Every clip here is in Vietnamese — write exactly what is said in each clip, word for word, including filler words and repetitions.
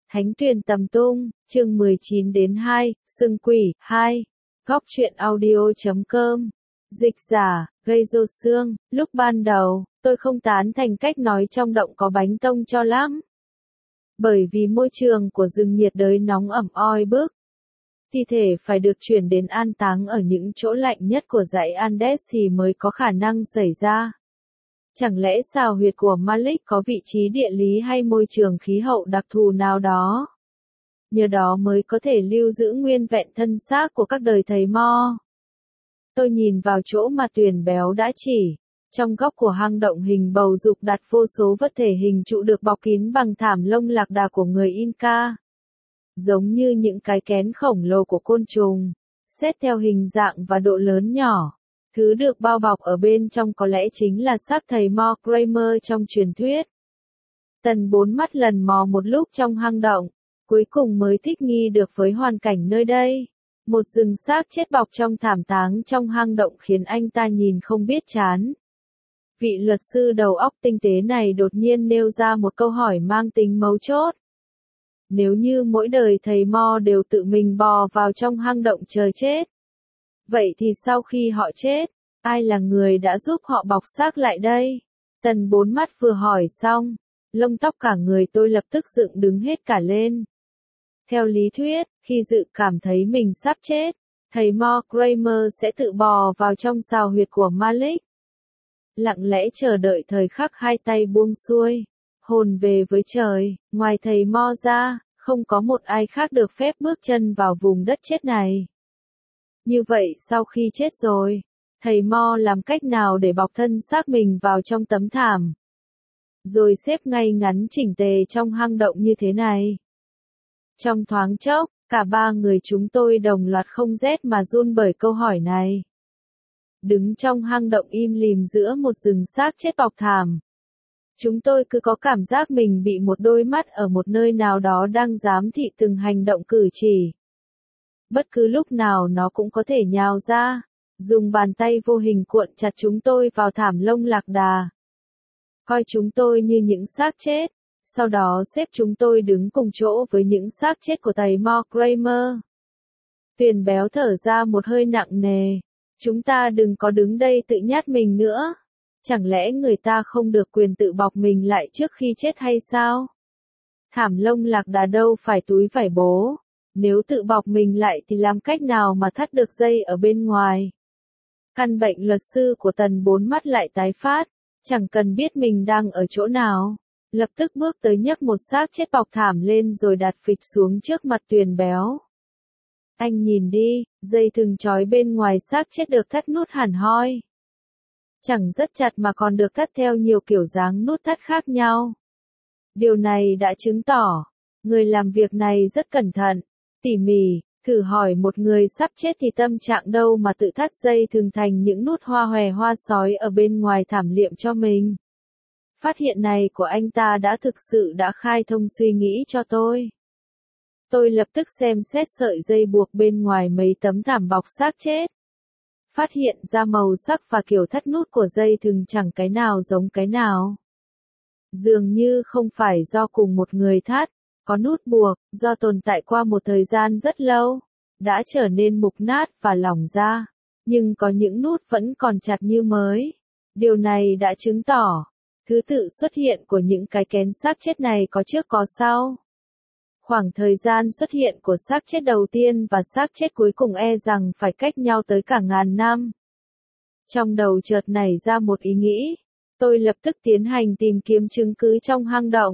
Thánh Tuyền Tầm Tung, chương mười chín đến hai, Sưng Quỷ, hai. Góc truyện audio chấm com. Dịch giả, gây rô xương, lúc ban đầu, tôi không tán thành cách nói trong động có bánh tông cho lắm. Bởi vì môi trường của rừng nhiệt đới nóng ẩm oi bức. Thi thể phải được chuyển đến an táng ở những chỗ lạnh nhất của dãy Andes thì mới có khả năng xảy ra. Chẳng lẽ xào huyệt của Malik có vị trí địa lý hay môi trường khí hậu đặc thù nào đó? Nhờ đó mới có thể lưu giữ nguyên vẹn thân xác của các đời thầy Mo. Tôi nhìn vào chỗ mà Tuyền béo đã chỉ. Trong góc của hang động hình bầu dục đặt vô số vật thể hình trụ được bọc kín bằng thảm lông lạc đà của người Inca. Giống như những cái kén khổng lồ của côn trùng. Xét theo hình dạng và độ lớn nhỏ. Thứ được bao bọc ở bên trong có lẽ chính là xác thầy Mo Kramer trong truyền thuyết. Tần bốn mắt lần mò một lúc trong hang động, cuối cùng mới thích nghi được với hoàn cảnh nơi đây. Một rừng xác chết bọc trong thảm táng trong hang động khiến anh ta nhìn không biết chán. Vị luật sư đầu óc tinh tế này đột nhiên nêu ra một câu hỏi mang tính mấu chốt. Nếu như mỗi đời thầy Mo đều tự mình bò vào trong hang động chờ chết, vậy thì sau khi họ chết, ai là người đã giúp họ bọc xác lại đây? Tần bốn mắt vừa hỏi xong, lông tóc cả người tôi lập tức dựng đứng hết cả lên. Theo lý thuyết, khi dự cảm thấy mình sắp chết, thầy Mo Kramer sẽ tự bò vào trong xào huyệt của Malik. Lặng lẽ chờ đợi thời khắc hai tay buông xuôi, hồn về với trời, ngoài thầy Mo ra, không có một ai khác được phép bước chân vào vùng đất chết này. Như vậy sau khi chết rồi, thầy Mo làm cách nào để bọc thân xác mình vào trong tấm thảm? Rồi xếp ngay ngắn chỉnh tề trong hang động như thế này. Trong thoáng chốc, cả ba người chúng tôi đồng loạt không rét mà run bởi câu hỏi này. Đứng trong hang động im lìm giữa một rừng xác chết bọc thảm. Chúng tôi cứ có cảm giác mình bị một đôi mắt ở một nơi nào đó đang giám thị từng hành động cử chỉ. Bất cứ lúc nào nó cũng có thể nhào ra, dùng bàn tay vô hình cuộn chặt chúng tôi vào thảm lông lạc đà. Coi chúng tôi như những xác chết, sau đó xếp chúng tôi đứng cùng chỗ với những xác chết của thầy Mo Kramer. Tuyền béo thở ra một hơi nặng nề. Chúng ta đừng có đứng đây tự nhát mình nữa. Chẳng lẽ người ta không được quyền tự bọc mình lại trước khi chết hay sao? Thảm lông lạc đà đâu phải túi vải bố. Nếu tự bọc mình lại thì làm cách nào mà thắt được dây ở bên ngoài? Căn bệnh luật sư của Tần bốn mắt lại tái phát, chẳng cần biết mình đang ở chỗ nào. Lập tức bước tới nhấc một xác chết bọc thảm lên rồi đặt phịch xuống trước mặt Tuyền béo. Anh nhìn đi, dây thừng trói bên ngoài xác chết được thắt nút hẳn hoi. Chẳng rất chặt mà còn được thắt theo nhiều kiểu dáng nút thắt khác nhau. Điều này đã chứng tỏ, người làm việc này rất cẩn thận, tỉ mỉ. Thử hỏi một người sắp chết thì tâm trạng đâu mà tự thắt dây thừng thành những nút hoa hòe hoa sói ở bên ngoài thảm liệm cho mình. Phát hiện này của anh ta đã thực sự đã khai thông suy nghĩ cho tôi. Tôi lập tức xem xét sợi dây buộc bên ngoài mấy tấm thảm bọc xác chết. Phát hiện ra màu sắc và kiểu thắt nút của dây thừng chẳng cái nào giống cái nào. Dường như không phải do cùng một người thắt. Có nút buộc, do tồn tại qua một thời gian rất lâu, đã trở nên mục nát và lỏng ra. Nhưng có những nút vẫn còn chặt như mới. Điều này đã chứng tỏ, thứ tự xuất hiện của những cái kén xác chết này có trước có sau. Khoảng thời gian xuất hiện của xác chết đầu tiên và xác chết cuối cùng e rằng phải cách nhau tới cả ngàn năm. Trong đầu chợt nảy ra một ý nghĩ, tôi lập tức tiến hành tìm kiếm chứng cứ trong hang động.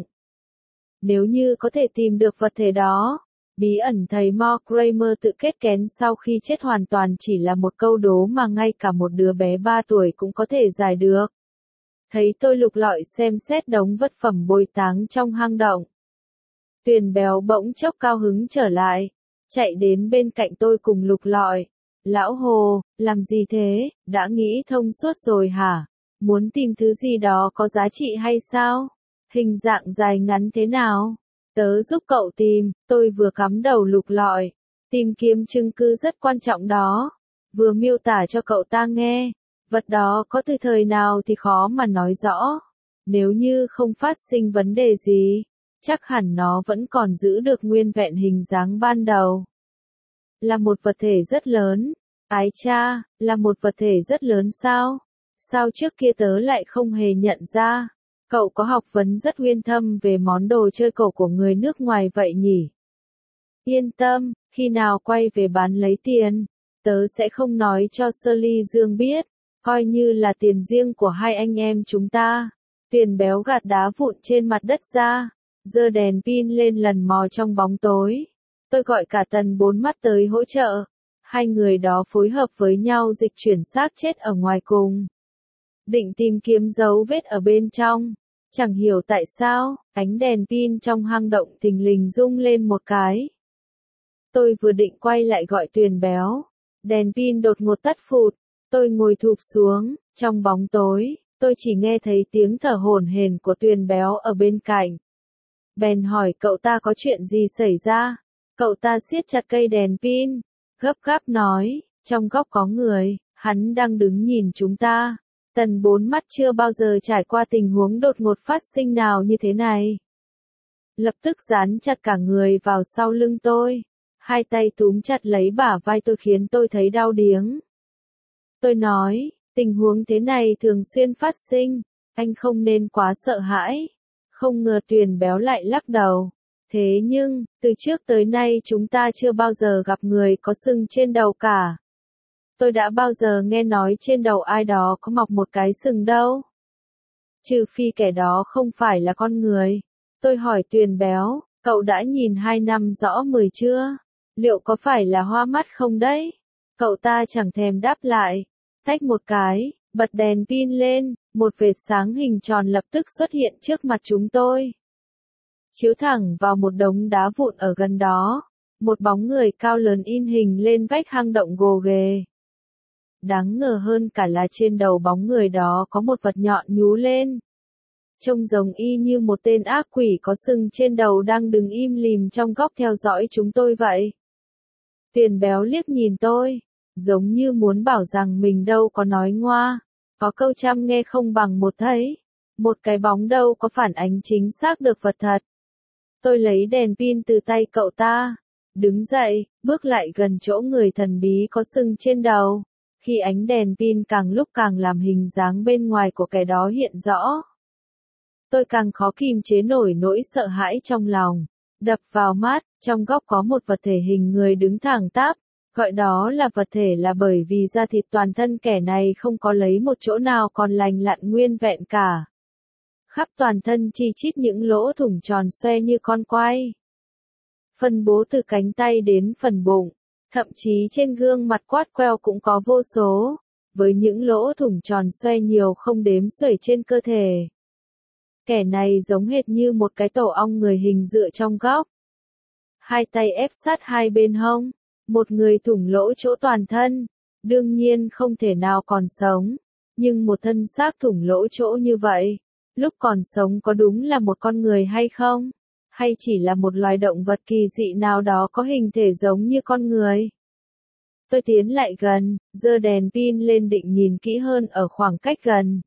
Nếu như có thể tìm được vật thể đó, bí ẩn thầy Mo Kramer tự kết kén sau khi chết hoàn toàn chỉ là một câu đố mà ngay cả một đứa bé ba tuổi cũng có thể giải được. Thấy tôi lục lọi xem xét đống vật phẩm bồi táng trong hang động. Tuyền béo bỗng chốc cao hứng trở lại, chạy đến bên cạnh tôi cùng lục lọi. Lão Hồ, làm gì thế, đã nghĩ thông suốt rồi hả? Muốn tìm thứ gì đó có giá trị hay sao? Hình dạng dài ngắn thế nào? Tớ giúp cậu tìm, tôi vừa cắm đầu lục lọi. Tìm kiếm chứng cứ rất quan trọng đó. Vừa miêu tả cho cậu ta nghe. Vật đó có từ thời nào thì khó mà nói rõ. Nếu như không phát sinh vấn đề gì, chắc hẳn nó vẫn còn giữ được nguyên vẹn hình dáng ban đầu. Là một vật thể rất lớn. Ái cha, là một vật thể rất lớn sao? Sao trước kia tớ lại không hề nhận ra? Cậu có học vấn rất uyên thâm về món đồ chơi cổ của người nước ngoài vậy nhỉ? Yên tâm, khi nào quay về bán lấy tiền, tớ sẽ không nói cho Shirley Dương biết, coi như là tiền riêng của hai anh em chúng ta. Tuyền béo gạt đá vụn trên mặt đất ra, giơ đèn pin lên lần mò trong bóng tối. Tôi gọi cả Tần Bốn Mắt tới hỗ trợ. Hai người đó phối hợp với nhau dịch chuyển xác chết ở ngoài cùng. Định tìm kiếm dấu vết ở bên trong. Chẳng hiểu tại sao, ánh đèn pin trong hang động thình lình rung lên một cái. Tôi vừa định quay lại gọi Tuyền béo. Đèn pin đột ngột tắt phụt. Tôi ngồi thụp xuống, trong bóng tối, tôi chỉ nghe thấy tiếng thở hổn hển của Tuyền béo ở bên cạnh. Bèn hỏi cậu ta có chuyện gì xảy ra. Cậu ta siết chặt cây đèn pin, gấp gáp nói, trong góc có người, hắn đang đứng nhìn chúng ta. Tần Bốn Mắt chưa bao giờ trải qua tình huống đột ngột phát sinh nào như thế này. Lập tức dán chặt cả người vào sau lưng tôi. Hai tay túm chặt lấy bả vai tôi khiến tôi thấy đau điếng. Tôi nói, tình huống thế này thường xuyên phát sinh, anh không nên quá sợ hãi. Không ngờ Tuyền béo lại lắc đầu. Thế nhưng, từ trước tới nay chúng ta chưa bao giờ gặp người có sừng trên đầu cả. Tôi đã bao giờ nghe nói trên đầu ai đó có mọc một cái sừng đâu. Trừ phi kẻ đó không phải là con người. Tôi hỏi Tuyền béo, cậu đã nhìn hai năm rõ mười chưa? Liệu có phải là hoa mắt không đấy? Cậu ta chẳng thèm đáp lại. Tách một cái, bật đèn pin lên, một vệt sáng hình tròn lập tức xuất hiện trước mặt chúng tôi. Chiếu thẳng vào một đống đá vụn ở gần đó. Một bóng người cao lớn in hình lên vách hang động gồ ghề. Đáng ngờ hơn cả là trên đầu bóng người đó có một vật nhọn nhú lên. Trông giống y như một tên ác quỷ có sừng trên đầu đang đứng im lìm trong góc theo dõi chúng tôi vậy. Tuyền béo liếc nhìn tôi, giống như muốn bảo rằng mình đâu có nói ngoa. Có câu trăm nghe không bằng một thấy. Một cái bóng đâu có phản ánh chính xác được vật thật. Tôi lấy đèn pin từ tay cậu ta, đứng dậy, bước lại gần chỗ người thần bí có sừng trên đầu. Khi ánh đèn pin càng lúc càng làm hình dáng bên ngoài của kẻ đó hiện rõ, tôi càng khó kìm chế nổi nỗi sợ hãi trong lòng. Đập vào mắt, trong góc có một vật thể hình người đứng thẳng tắp, gọi đó là vật thể là bởi vì da thịt toàn thân kẻ này không có lấy một chỗ nào còn lành lặn nguyên vẹn cả. Khắp toàn thân chi chít những lỗ thủng tròn xoe như con quay. Phân bố từ cánh tay đến phần bụng, thậm chí trên gương mặt quát queo cũng có vô số, với những lỗ thủng tròn xoe nhiều không đếm xuể trên cơ thể. Kẻ này giống hệt như một cái tổ ong người hình dựa trong góc. Hai tay ép sát hai bên hông, một người thủng lỗ chỗ toàn thân, đương nhiên không thể nào còn sống, nhưng một thân xác thủng lỗ chỗ như vậy, lúc còn sống có đúng là một con người hay không? Hay chỉ là một loài động vật kỳ dị nào đó có hình thể giống như con người? Tôi tiến lại gần, giơ đèn pin lên định nhìn kỹ hơn ở khoảng cách gần.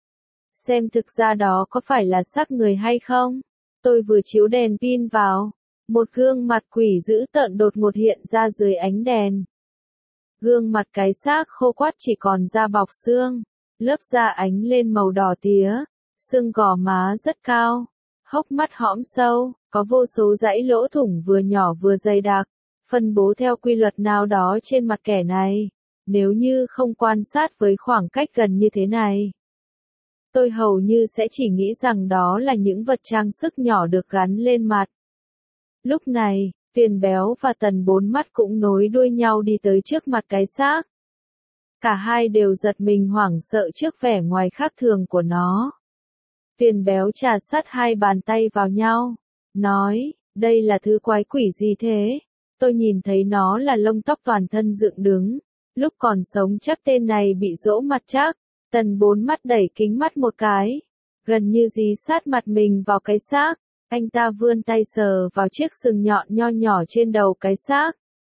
Xem thực ra đó có phải là xác người hay không? Tôi vừa chiếu đèn pin vào, một gương mặt quỷ dữ tợn đột ngột hiện ra dưới ánh đèn. Gương mặt cái xác khô quắt chỉ còn da bọc xương, lớp da ánh lên màu đỏ tía, xương gò má rất cao, hốc mắt hõm sâu, có vô số dãy lỗ thủng vừa nhỏ vừa dày đặc, phân bố theo quy luật nào đó trên mặt kẻ này. Nếu như không quan sát với khoảng cách gần như thế này, tôi hầu như sẽ chỉ nghĩ rằng đó là những vật trang sức nhỏ được gắn lên mặt. Lúc này, Tuyền béo và Tần Bốn Mắt cũng nối đuôi nhau đi tới trước mặt cái xác. Cả hai đều giật mình hoảng sợ trước vẻ ngoài khác thường của nó. Tuyền béo chà sát hai bàn tay vào nhau, nói, đây là thứ quái quỷ gì thế? Tôi nhìn thấy nó là lông tóc toàn thân dựng đứng. Lúc còn sống chắc tên này bị dỗ mặt chắc. Tần Bốn Mắt đẩy kính mắt một cái, gần như dí sát mặt mình vào cái xác. Anh ta vươn tay sờ vào chiếc sừng nhọn nho nhỏ trên đầu cái xác.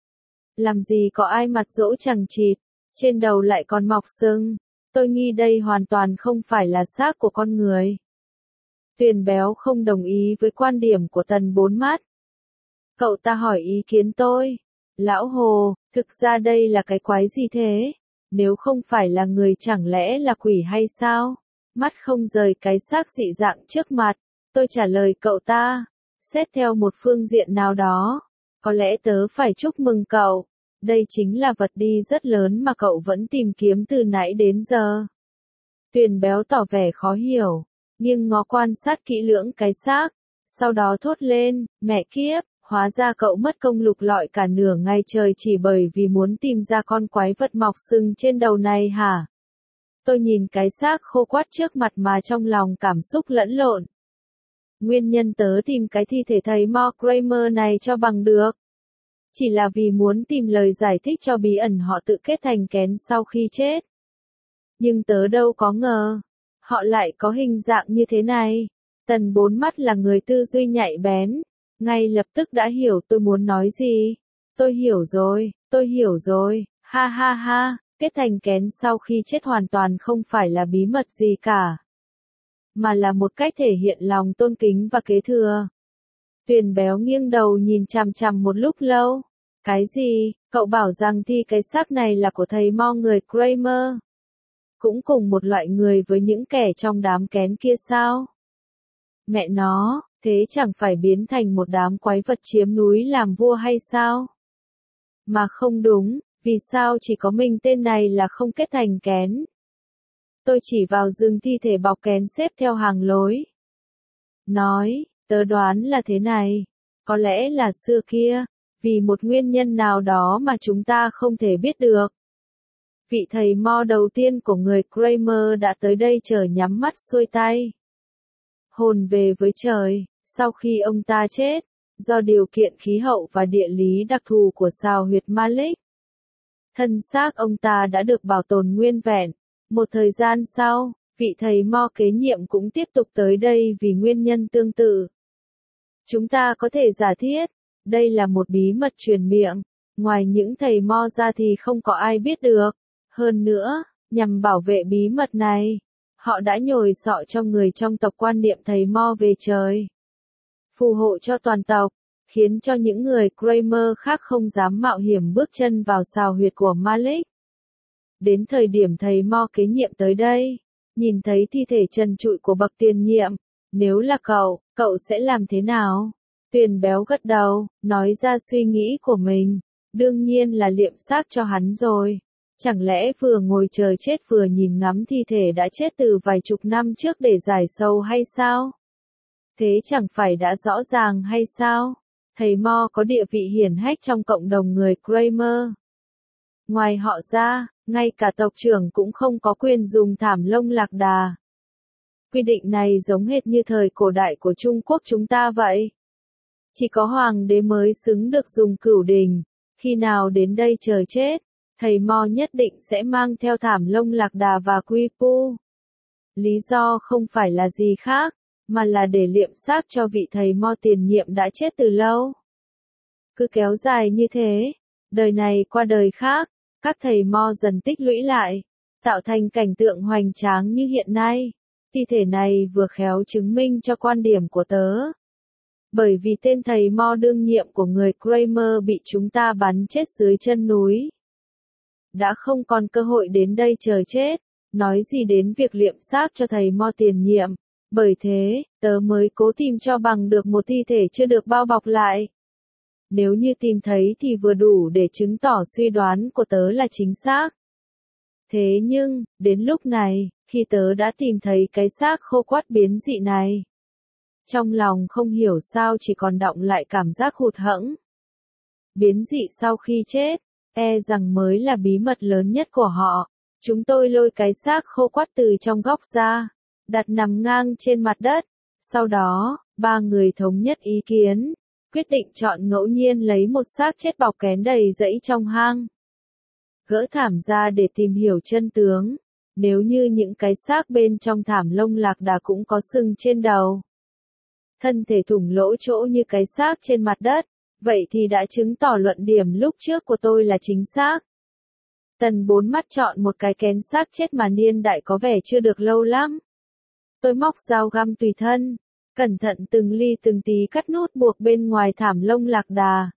Làm gì có ai mặt dỗ chằng chịt, trên đầu lại còn mọc sừng. Tôi nghi đây hoàn toàn không phải là xác của con người. Tuyền béo không đồng ý với quan điểm của Tần Bốn Mắt. Cậu ta hỏi ý kiến tôi. Lão Hồ, thực ra đây là cái quái gì thế? Nếu không phải là người chẳng lẽ là quỷ hay sao? Mắt không rời cái xác dị dạng trước mặt. Tôi trả lời cậu ta. Xét theo một phương diện nào đó. Có lẽ tớ phải chúc mừng cậu. Đây chính là vật đi rất lớn mà cậu vẫn tìm kiếm từ nãy đến giờ. Tuyền béo tỏ vẻ khó hiểu. Nhưng ngó quan sát kỹ lưỡng cái xác. Sau đó thốt lên, mẹ kiếp. Hóa ra cậu mất công lục lọi cả nửa ngày trời chỉ bởi vì muốn tìm ra con quái vật mọc sừng trên đầu này hả? Tôi nhìn cái xác khô quắt trước mặt mà trong lòng cảm xúc lẫn lộn. Nguyên nhân tớ tìm cái thi thể thầy Mo Kramer này cho bằng được. Chỉ là vì muốn tìm lời giải thích cho bí ẩn họ tự kết thành kén sau khi chết. Nhưng tớ đâu có ngờ. Họ lại có hình dạng như thế này. Tần Bốn Mắt là người tư duy nhạy bén. Ngay lập tức đã hiểu tôi muốn nói gì. Tôi hiểu rồi, tôi hiểu rồi, ha ha ha, kết thành kén sau khi chết hoàn toàn không phải là bí mật gì cả. Mà là một cách thể hiện lòng tôn kính và kế thừa. Tuyền béo nghiêng đầu nhìn chằm chằm một lúc lâu. Cái gì, cậu bảo rằng thi cái xác này là của thầy Mo người Kramer? Cũng cùng một loại người với những kẻ trong đám kén kia sao? Mẹ nó, thế chẳng phải biến thành một đám quái vật chiếm núi làm vua hay sao? Mà không đúng, vì sao chỉ có mình tên này là không kết thành kén? Tôi chỉ vào rừng thi thể bọc kén xếp theo hàng lối. Nói, tớ đoán là thế này. Có lẽ là xưa kia, vì một nguyên nhân nào đó mà chúng ta không thể biết được. Vị thầy Mo đầu tiên của người Kramer đã tới đây chờ nhắm mắt xuôi tay. Hồn về với trời, sau khi ông ta chết, do điều kiện khí hậu và địa lý đặc thù của sao huyệt Malik. Thân xác ông ta đã được bảo tồn nguyên vẹn. Một thời gian sau, vị thầy Mo kế nhiệm cũng tiếp tục tới đây vì nguyên nhân tương tự. Chúng ta có thể giả thiết, đây là một bí mật truyền miệng, ngoài những thầy Mo ra thì không có ai biết được. Hơn nữa, nhằm bảo vệ bí mật này, họ đã nhồi sọ cho người trong tộc quan niệm thầy Mo về trời. Phù hộ cho toàn tộc, khiến cho những người Kramer khác không dám mạo hiểm bước chân vào sao huyệt của Malik. Đến thời điểm thầy Mo kế nhiệm tới đây, nhìn thấy thi thể trần trụi của bậc tiền nhiệm, nếu là cậu, cậu sẽ làm thế nào? Tuyền béo gật đầu, nói ra suy nghĩ của mình, đương nhiên là liệm xác cho hắn rồi. Chẳng lẽ vừa ngồi chờ chết vừa nhìn ngắm thi thể đã chết từ vài chục năm trước để giải sầu hay sao? Thế chẳng phải đã rõ ràng hay sao? Thầy Mo có địa vị hiển hách trong cộng đồng người Kramer. Ngoài họ ra, ngay cả tộc trưởng cũng không có quyền dùng thảm lông lạc đà. Quy định này giống hệt như thời cổ đại của Trung Quốc chúng ta vậy. Chỉ có hoàng đế mới xứng được dùng cửu đình. Khi nào đến đây chờ chết, thầy Mo nhất định sẽ mang theo thảm lông lạc đà và quy pu. Lý do không phải là gì khác, mà là để liệm xác cho vị thầy Mo tiền nhiệm đã chết từ lâu. Cứ kéo dài như thế, đời này qua đời khác, các thầy Mo dần tích lũy lại, tạo thành cảnh tượng hoành tráng như hiện nay. Thi thể này vừa khéo chứng minh cho quan điểm của tớ. Bởi vì tên thầy Mo đương nhiệm của người Kramer bị chúng ta bắn chết dưới chân núi. Đã không còn cơ hội đến đây chờ chết, nói gì đến việc liệm xác cho thầy Mo tiền nhiệm. Bởi thế, tớ mới cố tìm cho bằng được một thi thể chưa được bao bọc lại. Nếu như tìm thấy thì vừa đủ để chứng tỏ suy đoán của tớ là chính xác. Thế nhưng, đến lúc này, khi tớ đã tìm thấy cái xác khô quắt biến dị này, trong lòng không hiểu sao chỉ còn đọng lại cảm giác hụt hẫng. Biến dị sau khi chết, e rằng mới là bí mật lớn nhất của họ. Chúng tôi lôi cái xác khô quắt từ trong góc ra, đặt nằm ngang trên mặt đất. Sau đó, ba người thống nhất ý kiến, quyết định chọn ngẫu nhiên lấy một xác chết bọc kén đầy rẫy trong hang. Gỡ thảm ra để tìm hiểu chân tướng. Nếu như những cái xác bên trong thảm lông lạc đà cũng có sừng trên đầu, thân thể thủng lỗ chỗ như cái xác trên mặt đất, vậy thì đã chứng tỏ luận điểm lúc trước của tôi là chính xác. Tần Bốn Mắt chọn một cái kén xác chết mà niên đại có vẻ chưa được lâu lắm. Tôi móc dao găm tùy thân, cẩn thận từng ly từng tí cắt nút buộc bên ngoài thảm lông lạc đà.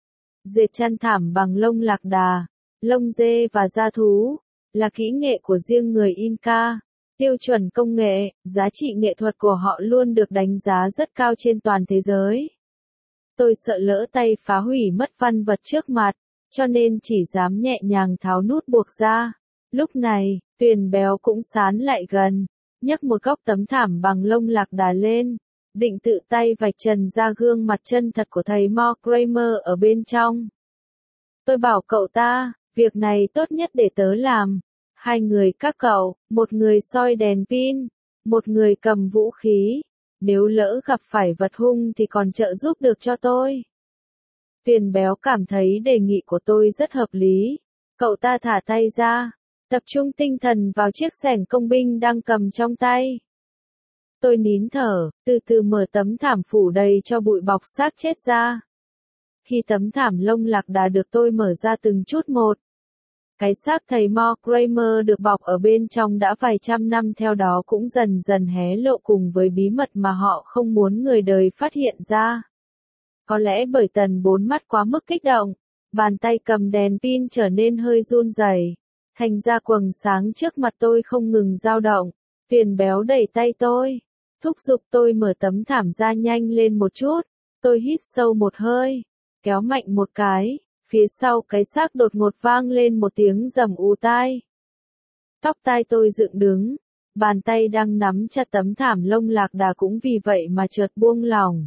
Dệt chăn thảm bằng lông lạc đà, lông dê và da thú, là kỹ nghệ của riêng người Inca. Tiêu chuẩn công nghệ, giá trị nghệ thuật của họ luôn được đánh giá rất cao trên toàn thế giới. Tôi sợ lỡ tay phá hủy mất văn vật trước mặt, cho nên chỉ dám nhẹ nhàng tháo nút buộc ra. Lúc này, Tuyền Béo cũng sán lại gần, nhấc một góc tấm thảm bằng lông lạc đà lên, định tự tay vạch trần ra gương mặt chân thật của thầy Mo Kramer ở bên trong. Tôi bảo cậu ta, việc này tốt nhất để tớ làm. Hai người các cậu, một người soi đèn pin, một người cầm vũ khí. Nếu lỡ gặp phải vật hung thì còn trợ giúp được cho tôi. Tuyền Béo cảm thấy đề nghị của tôi rất hợp lý. Cậu ta thả tay ra, tập trung tinh thần vào chiếc xẻng công binh đang cầm trong tay. Tôi nín thở, từ từ mở tấm thảm phủ đầy cho bụi bọc xác chết ra. Khi tấm thảm lông lạc đà được tôi mở ra từng chút một, cái xác thầy Mo Kramer được bọc ở bên trong đã vài trăm năm theo đó cũng dần dần hé lộ cùng với bí mật mà họ không muốn người đời phát hiện ra. Có lẽ bởi tần bốn mắt quá mức kích động, bàn tay cầm đèn pin trở nên hơi run rẩy, thành ra quầng sáng trước mặt tôi không ngừng dao động. Tuyền Béo đẩy tay tôi, thúc giục tôi mở tấm thảm ra nhanh lên một chút. Tôi hít sâu một hơi, kéo mạnh một cái. Phía sau cái xác đột ngột vang lên một tiếng rầm ù tai. Tóc tai tôi dựng đứng, bàn tay đang nắm chặt tấm thảm lông lạc đà cũng vì vậy mà chợt buông lỏng.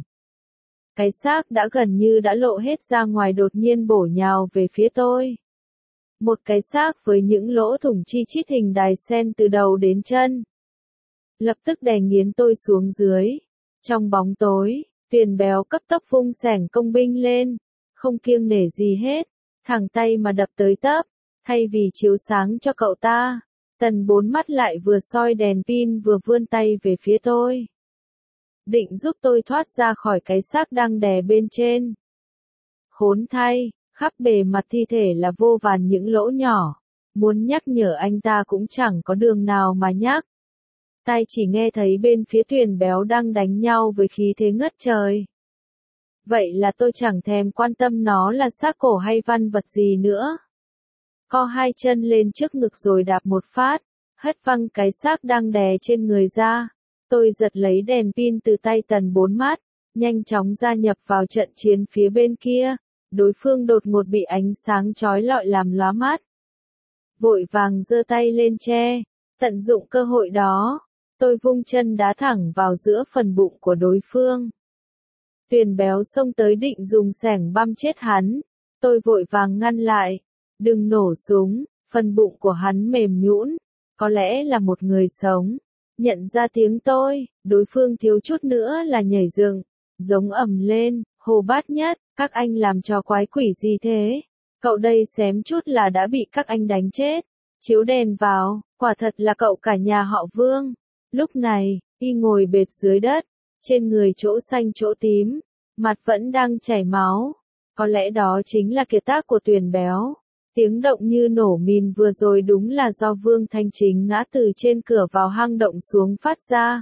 Cái xác đã gần như đã lộ hết ra ngoài đột nhiên bổ nhào về phía tôi. Một cái xác với những lỗ thủng chi chít hình đài sen từ đầu đến chân. Lập tức đè nghiến tôi xuống dưới. Trong bóng tối, Tuyền Béo cấp tốc vung xẻng công binh lên. Không kiêng nể gì hết, thẳng tay mà đập tới tấp, thay vì chiếu sáng cho cậu ta, tần bốn mắt lại vừa soi đèn pin vừa vươn tay về phía tôi. Định giúp tôi thoát ra khỏi cái xác đang đè bên trên. Khốn thay, khắp bề mặt thi thể là vô vàn những lỗ nhỏ, muốn nhắc nhở anh ta cũng chẳng có đường nào mà nhắc. Tai chỉ nghe thấy bên phía Tuyền Béo đang đánh nhau với khí thế ngất trời. Vậy là tôi chẳng thèm quan tâm nó là xác cổ hay văn vật gì nữa. Co hai chân lên trước ngực rồi đạp một phát, hất văng cái xác đang đè trên người ra. Tôi giật lấy đèn pin từ tay tần bốn mắt, nhanh chóng gia nhập vào trận chiến phía bên kia. Đối phương đột ngột bị ánh sáng chói lọi làm lóa mắt. Vội vàng giơ tay lên che, tận dụng cơ hội đó, tôi vung chân đá thẳng vào giữa phần bụng của đối phương. Tuyền Béo xông tới định dùng xẻng băm chết hắn, tôi vội vàng ngăn lại, đừng nổ súng, phần bụng của hắn mềm nhũn, có lẽ là một người sống. Nhận ra tiếng tôi, đối phương thiếu chút nữa là nhảy dựng, giống ầm lên, Hồ Bát Nhất, các anh làm trò quái quỷ gì thế? Cậu đây xém chút là đã bị các anh đánh chết. Chiếu đèn vào, quả thật là cậu cả nhà họ Vương. Lúc này, y ngồi bệt dưới đất, trên người chỗ xanh chỗ tím, mặt vẫn đang chảy máu. Có lẽ đó chính là kiệt tác của Tuyền Béo. Tiếng động như nổ mìn vừa rồi đúng là do Vương Thanh Chính ngã từ trên cửa vào hang động xuống phát ra.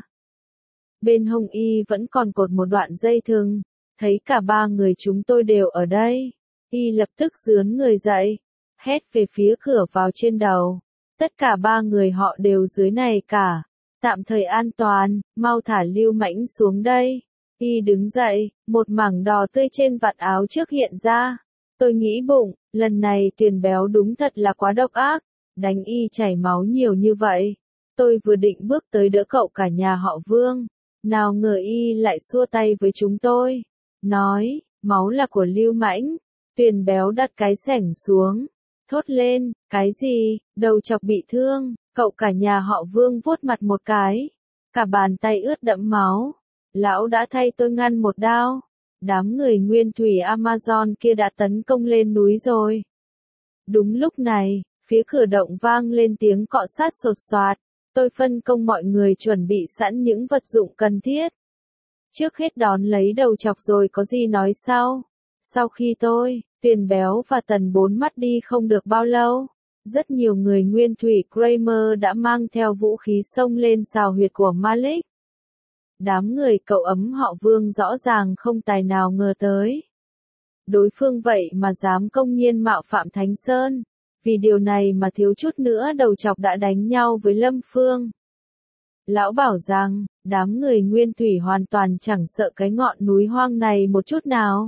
Bên hông y vẫn còn cột một đoạn dây thừng, thấy cả ba người chúng tôi đều ở đây. Y lập tức rướn người dậy, hét về phía cửa vào trên đầu. Tất cả ba người họ đều dưới này cả. Tạm thời an toàn, mau thả Lưu Mãnh xuống đây. Y đứng dậy, một mảng đỏ tươi trên vạt áo trước hiện ra. Tôi nghĩ bụng, lần này Tuyền Béo đúng thật là quá độc ác, đánh y chảy máu nhiều như vậy. Tôi vừa định bước tới đỡ cậu cả nhà họ Vương, nào ngờ y lại xua tay với chúng tôi, nói, máu là của Lưu Mãnh. Tuyền Béo đặt cái xẻng xuống, thốt lên, cái gì, đầu chọc bị thương, cậu cả nhà họ Vương vuốt mặt một cái, cả bàn tay ướt đẫm máu. Lão đã thay tôi ngăn một đao. Đám người nguyên thủy Amazon kia đã tấn công lên núi rồi. Đúng lúc này, phía cửa động vang lên tiếng cọ sát sột soạt. Tôi phân công mọi người chuẩn bị sẵn những vật dụng cần thiết. Trước hết đón lấy đầu chọc rồi có gì nói sau. Sau khi tôi, Tuyền Béo và Tần Bốn Mắt đi không được bao lâu, rất nhiều người nguyên thủy Kramer đã mang theo vũ khí xông lên xào huyệt của Malik. Đám người cậu ấm họ Vương rõ ràng không tài nào ngờ tới. Đối phương vậy mà dám công nhiên mạo phạm Thánh Sơn. Vì điều này mà thiếu chút nữa đầu chọc đã đánh nhau với Lâm Phương. Lão bảo rằng, đám người Nguyên Thủy hoàn toàn chẳng sợ cái ngọn núi hoang này một chút nào.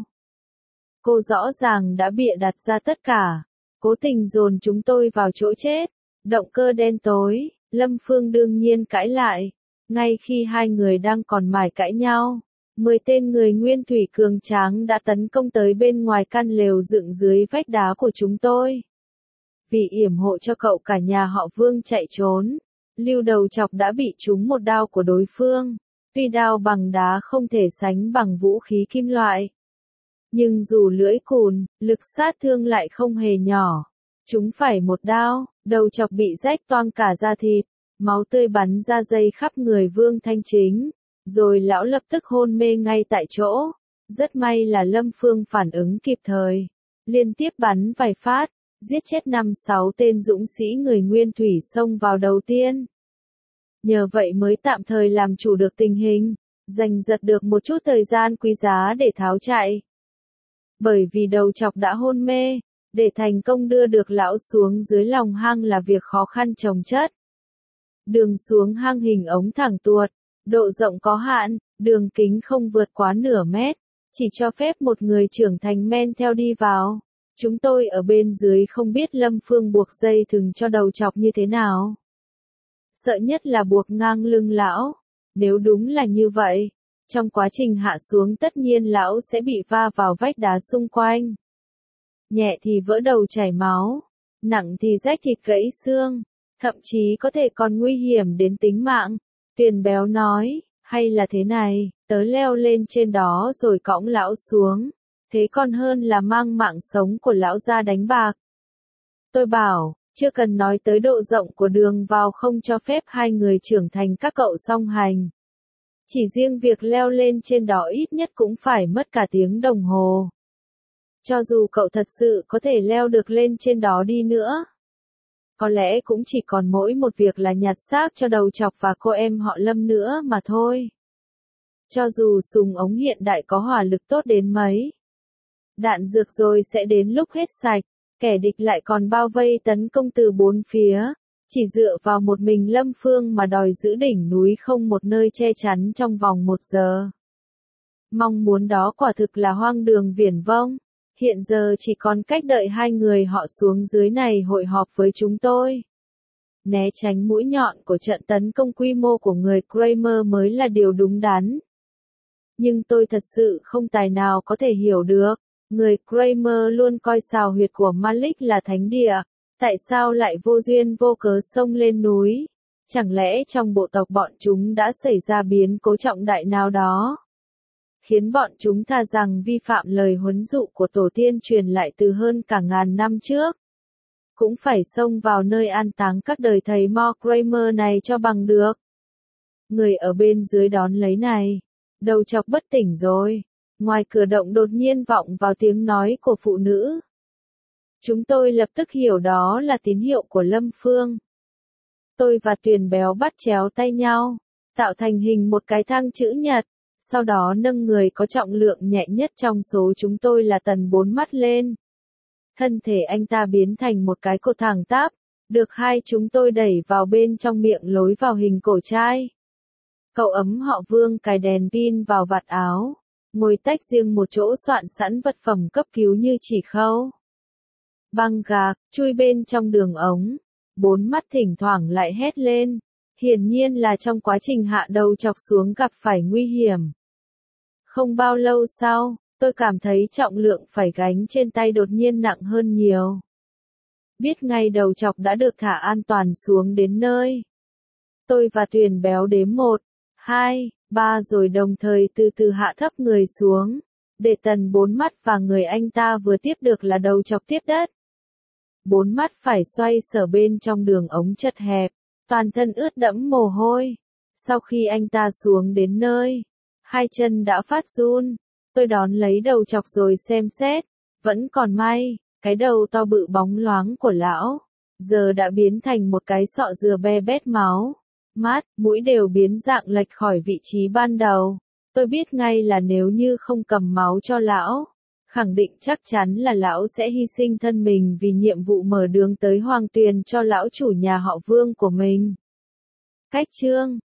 Cô rõ ràng đã bịa đặt ra tất cả, cố tình dồn chúng tôi vào chỗ chết, động cơ đen tối. Lâm Phương đương nhiên cãi lại, ngay khi hai người đang còn mải cãi nhau, mười tên người Nguyên Thủy cường tráng đã tấn công tới bên ngoài căn lều dựng dưới vách đá của chúng tôi. Vì yểm hộ cho cậu cả nhà họ Vương chạy trốn, Lưu đầu chọc đã bị trúng một đao của đối phương. Tuy đao bằng đá không thể sánh bằng vũ khí kim loại, nhưng dù lưỡi cùn, lực sát thương lại không hề nhỏ. Chúng phải một đao, đầu chọc bị rách toang cả da thịt, máu tươi bắn ra dây khắp người Vương Thanh Chính, rồi lão lập tức hôn mê ngay tại chỗ. Rất may là Lâm Phương phản ứng kịp thời, liên tiếp bắn vài phát, giết chết năm sáu tên dũng sĩ người Nguyên Thủy xông vào đầu tiên. Nhờ vậy mới tạm thời làm chủ được tình hình, giành giật được một chút thời gian quý giá để tháo chạy. Bởi vì đầu chọc đã hôn mê, để thành công đưa được lão xuống dưới lòng hang là việc khó khăn chồng chất. Đường xuống hang hình ống thẳng tuột, độ rộng có hạn, đường kính không vượt quá nửa mét, chỉ cho phép một người trưởng thành men theo đi vào. Chúng tôi ở bên dưới không biết Lâm Phương buộc dây thừng cho đầu chọc như thế nào. Sợ nhất là buộc ngang lưng lão. Nếu đúng là như vậy, trong quá trình hạ xuống tất nhiên lão sẽ bị va vào vách đá xung quanh. Nhẹ thì vỡ đầu chảy máu, nặng thì rách thịt gãy xương, thậm chí có thể còn nguy hiểm đến tính mạng. Tuyền béo nói, hay là thế này, tớ leo lên trên đó rồi cõng lão xuống, thế còn hơn là mang mạng sống của lão ra đánh bạc. Tôi bảo, chưa cần nói tới độ rộng của đường vào không cho phép hai người trưởng thành các cậu song hành. Chỉ riêng việc leo lên trên đó ít nhất cũng phải mất cả tiếng đồng hồ. Cho dù cậu thật sự có thể leo được lên trên đó đi nữa, có lẽ cũng chỉ còn mỗi một việc là nhặt xác cho đầu chọc và cô em họ Lâm nữa mà thôi. Cho dù súng ống hiện đại có hỏa lực tốt đến mấy, đạn dược rồi sẽ đến lúc hết sạch, kẻ địch lại còn bao vây tấn công từ bốn phía, chỉ dựa vào một mình Lâm Phương mà đòi giữ đỉnh núi không một nơi che chắn trong vòng một giờ. Mong muốn đó quả thực là hoang đường viển vông, hiện giờ chỉ còn cách đợi hai người họ xuống dưới này hội họp với chúng tôi. Né tránh mũi nhọn của trận tấn công quy mô của người Kramer mới là điều đúng đắn. Nhưng tôi thật sự không tài nào có thể hiểu được, người Kramer luôn coi xào huyệt của Malik là thánh địa, tại sao lại vô duyên vô cớ xông lên núi? Chẳng lẽ trong bộ tộc bọn chúng đã xảy ra biến cố trọng đại nào đó, khiến bọn chúng thà rằng vi phạm lời huấn dụ của tổ tiên truyền lại từ hơn cả ngàn năm trước, cũng phải xông vào nơi an táng các đời thầy Mo Kramer này cho bằng được. Người ở bên dưới đón lấy này, đầu chọc bất tỉnh rồi. Ngoài cửa động đột nhiên vọng vào tiếng nói của phụ nữ. Chúng tôi lập tức hiểu đó là tín hiệu của Lâm Phương. Tôi và Tuyền béo bắt chéo tay nhau, tạo thành hình một cái thang chữ nhật, sau đó nâng người có trọng lượng nhẹ nhất trong số chúng tôi là Tần Bốn Mắt lên. Thân thể anh ta biến thành một cái cột thẳng tắp, được hai chúng tôi đẩy vào bên trong miệng lối vào hình cổ trai. Cậu ấm họ Vương cài đèn pin vào vạt áo, ngồi tách riêng một chỗ soạn sẵn vật phẩm cấp cứu như chỉ khâu, băng gạc, chui bên trong đường ống. Bốn Mắt thỉnh thoảng lại hét lên, hiển nhiên là trong quá trình hạ đầu chọc xuống gặp phải nguy hiểm. Không bao lâu sau, tôi cảm thấy trọng lượng phải gánh trên tay đột nhiên nặng hơn nhiều. Biết ngay đầu chọc đã được thả an toàn xuống đến nơi. Tôi và Tuyền béo đếm một, hai, ba rồi đồng thời từ từ hạ thấp người xuống, để Tần Bốn Mắt và người anh ta vừa tiếp được là đầu chọc tiếp đất. Bốn Mắt phải xoay sở bên trong đường ống chật hẹp, toàn thân ướt đẫm mồ hôi. Sau khi anh ta xuống đến nơi, hai chân đã phát run. Tôi đón lấy đầu chọc rồi xem xét, vẫn còn may, cái đầu to bự bóng loáng của lão giờ đã biến thành một cái sọ dừa be bét máu. mắt, mũi đều biến dạng lệch khỏi vị trí ban đầu. Tôi biết ngay là nếu như không cầm máu cho lão, khẳng định chắc chắn là lão sẽ hy sinh thân mình vì nhiệm vụ mở đường tới hoàng tuyền cho lão chủ nhà họ Vương của mình. Cách chương